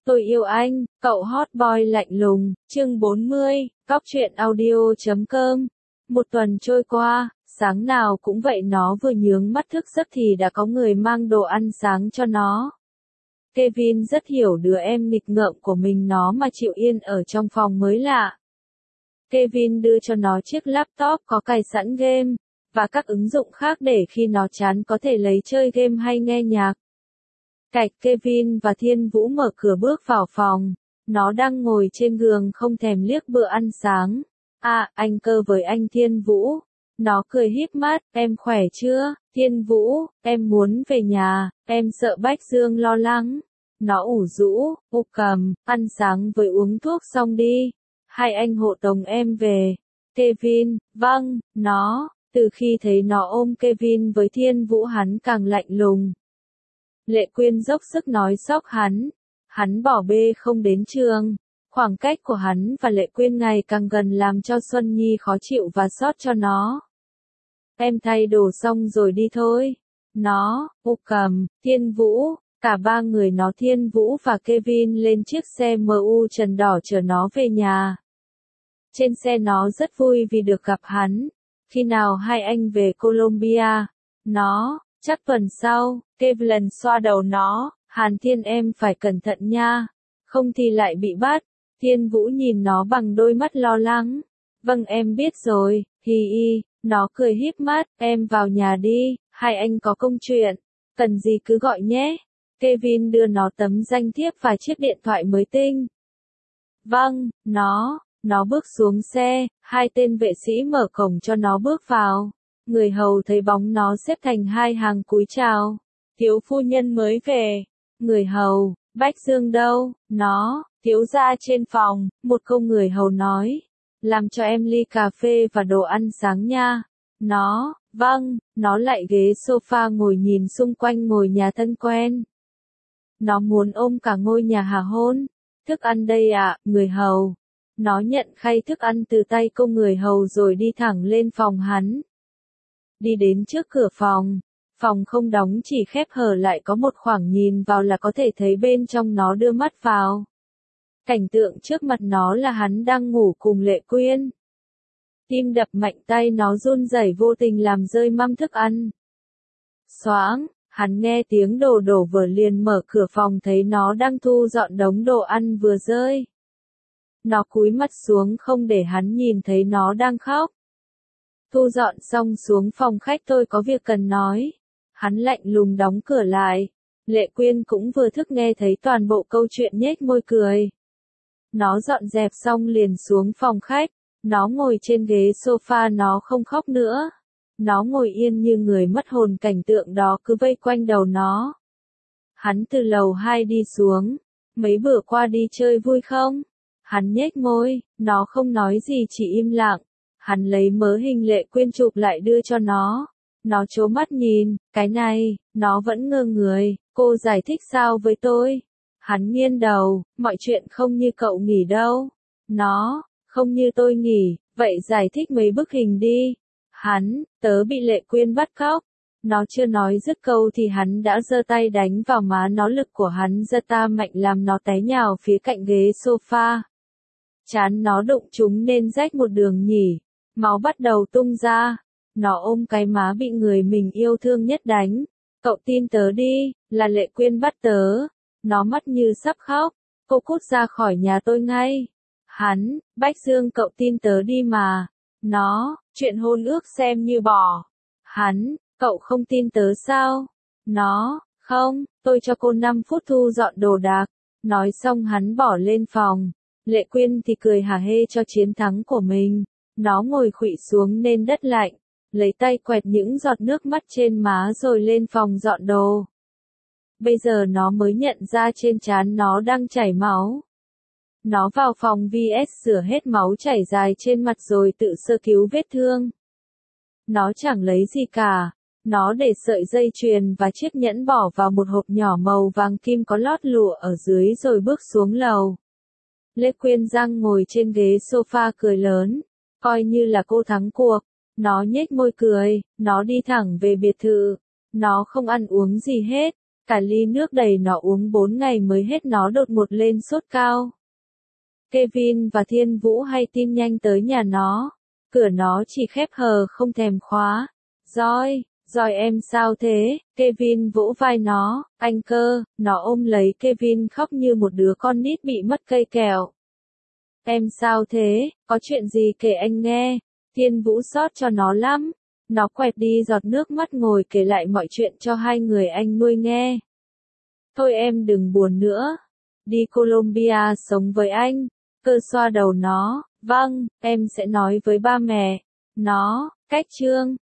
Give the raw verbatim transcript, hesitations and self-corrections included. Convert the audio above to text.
Tôi yêu anh, cậu hot boy lạnh lùng, chương bốn mươi, cóc truyện audio chấm com. Một tuần trôi qua, sáng nào cũng vậy nó vừa nhướng mắt thức giấc thì đã có người mang đồ ăn sáng cho nó. Kevin rất hiểu đứa em nghịch ngợm của mình nó mà chịu yên ở trong phòng mới lạ. Kevin đưa cho nó chiếc laptop có cài sẵn game, và các ứng dụng khác để khi nó chán có thể lấy chơi game hay nghe nhạc. Cạch Kevin và Thiên Vũ mở cửa bước vào phòng. Nó đang ngồi trên giường không thèm liếc bữa ăn sáng. À, anh Cơ với anh Thiên Vũ. Nó cười híp mắt, em khỏe chưa, Thiên Vũ, em muốn về nhà, em sợ Bách Dương lo lắng. Nó ủ rũ, ô cầm, ăn sáng với uống thuốc xong đi. Hai anh hộ tống em về. Kevin, vâng, nó, từ khi thấy nó ôm Kevin với Thiên Vũ hắn càng lạnh lùng. Lệ Quyên dốc sức nói sóc hắn. Hắn bỏ bê không đến trường. Khoảng cách của hắn và Lệ Quyên ngày càng gần làm cho Xuân Nhi khó chịu và xót cho nó. Em thay đồ xong rồi đi thôi. Nó, ô cầm, Thiên Vũ, cả ba người nó Thiên Vũ và Kevin lên chiếc xe em u trần đỏ chở nó về nhà. Trên xe nó rất vui vì được gặp hắn. Khi nào hai anh về Colombia? Nó, chắc tuần sau. Kevin xoa đầu nó, Hàn Thiên em phải cẩn thận nha, không thì lại bị bắt. Thiên Vũ nhìn nó bằng đôi mắt lo lắng. Vâng em biết rồi, hi hi, nó cười híp mắt, em vào nhà đi, hai anh có công chuyện, cần gì cứ gọi nhé. Kevin đưa nó tấm danh thiếp và chiếc điện thoại mới tinh. Vâng, nó, nó bước xuống xe, hai tên vệ sĩ mở cổng cho nó bước vào. Người hầu thấy bóng nó xếp thành hai hàng cúi chào. Thiếu phu nhân mới về. Người hầu, Bách Dương đâu? Nó, thiếu gia trên phòng, một câu người hầu nói. Làm cho em ly cà phê và đồ ăn sáng nha. Nó, vâng, nó lại ghế sofa ngồi nhìn xung quanh ngôi nhà thân quen. Nó muốn ôm cả ngôi nhà hà hôn. Thức ăn đây ạ, người hầu. Nó nhận khay thức ăn từ tay cô người hầu rồi đi thẳng lên phòng hắn. Đi đến trước cửa phòng. Phòng không đóng chỉ khép hở lại có một khoảng nhìn vào là có thể thấy bên trong nó đưa mắt vào. Cảnh tượng trước mặt nó là hắn đang ngủ cùng Lệ Quyên. Tim đập mạnh tay nó run rẩy vô tình làm rơi mâm thức ăn. Xoáng, hắn nghe tiếng đồ đổ vỡ liền mở cửa phòng thấy nó đang thu dọn đống đồ ăn vừa rơi. Nó cúi mặt xuống không để hắn nhìn thấy nó đang khóc. Thu dọn xong xuống phòng khách tôi có việc cần nói. Hắn lạnh lùng đóng cửa lại. Lệ Quyên cũng vừa thức nghe thấy toàn bộ câu chuyện nhếch môi cười. Nó dọn dẹp xong liền xuống phòng khách. Nó ngồi trên ghế sofa nó không khóc nữa. Nó ngồi yên như người mất hồn cảnh tượng đó cứ vây quanh đầu nó. Hắn từ lầu hai đi xuống. Mấy bữa qua đi chơi vui không? Hắn nhếch môi, nó không nói gì chỉ im lặng. Hắn lấy mớ hình Lệ Quyên chụp lại đưa cho nó. Nó trố mắt nhìn, cái này, nó vẫn ngơ người, cô giải thích sao với tôi? Hắn nghiêng đầu, mọi chuyện không như cậu nghĩ đâu. Nó, không như tôi nghĩ, vậy giải thích mấy bức hình đi. Hắn, tớ bị Lệ Quyên bắt cóc. Nó chưa nói dứt câu thì hắn đã giơ tay đánh vào má nó, lực của hắn giơ ta mạnh làm nó té nhào phía cạnh ghế sofa. Trán nó đụng trúng nên rách một đường nhỉ, máu bắt đầu tung ra. Nó ôm cái má bị người mình yêu thương nhất đánh. Cậu tin tớ đi, là Lệ Quyên bắt tớ. Nó mắt như sắp khóc. Cô cút ra khỏi nhà tôi ngay. Hắn, Bách Dương cậu tin tớ đi mà. Nó, chuyện hôn ước xem như bỏ. Hắn, cậu không tin tớ sao? Nó, không, tôi cho cô năm phút thu dọn đồ đạc. Nói xong hắn bỏ lên phòng. Lệ Quyên thì cười hả hê cho chiến thắng của mình. Nó ngồi khuỵu xuống nên đất lạnh. Lấy tay quẹt những giọt nước mắt trên má rồi lên phòng dọn đồ. Bây giờ nó mới nhận ra trên trán nó đang chảy máu. Nó vào phòng vê ét rửa hết máu chảy dài trên mặt rồi tự sơ cứu vết thương. Nó chẳng lấy gì cả. Nó để sợi dây chuyền và chiếc nhẫn bỏ vào một hộp nhỏ màu vàng kim có lót lụa ở dưới rồi bước xuống lầu. Lê Quyên Giang ngồi trên ghế sofa cười lớn. Coi như là cô thắng cuộc. Nó nhếch môi cười, nó đi thẳng về biệt thự. Nó không ăn uống gì hết. Cả ly nước đầy nó uống bốn ngày mới hết nó đột ngột lên sốt cao. Kevin và Thiên Vũ hay tin nhanh tới nhà nó. Cửa nó chỉ khép hờ không thèm khóa. Joy, Joy em sao thế? Kevin vỗ vai nó. Anh cơ, nó ôm lấy Kevin khóc như một đứa con nít bị mất cây kẹo. Em sao thế? Có chuyện gì kể anh nghe? Thiên Vũ xót cho nó lắm. Nó quẹt đi giọt nước mắt ngồi kể lại mọi chuyện cho hai người anh nuôi nghe. Thôi em đừng buồn nữa. Đi Colombia sống với anh. Cơ xoa đầu nó. Vâng, em sẽ nói với ba mẹ. Nó, cách chương.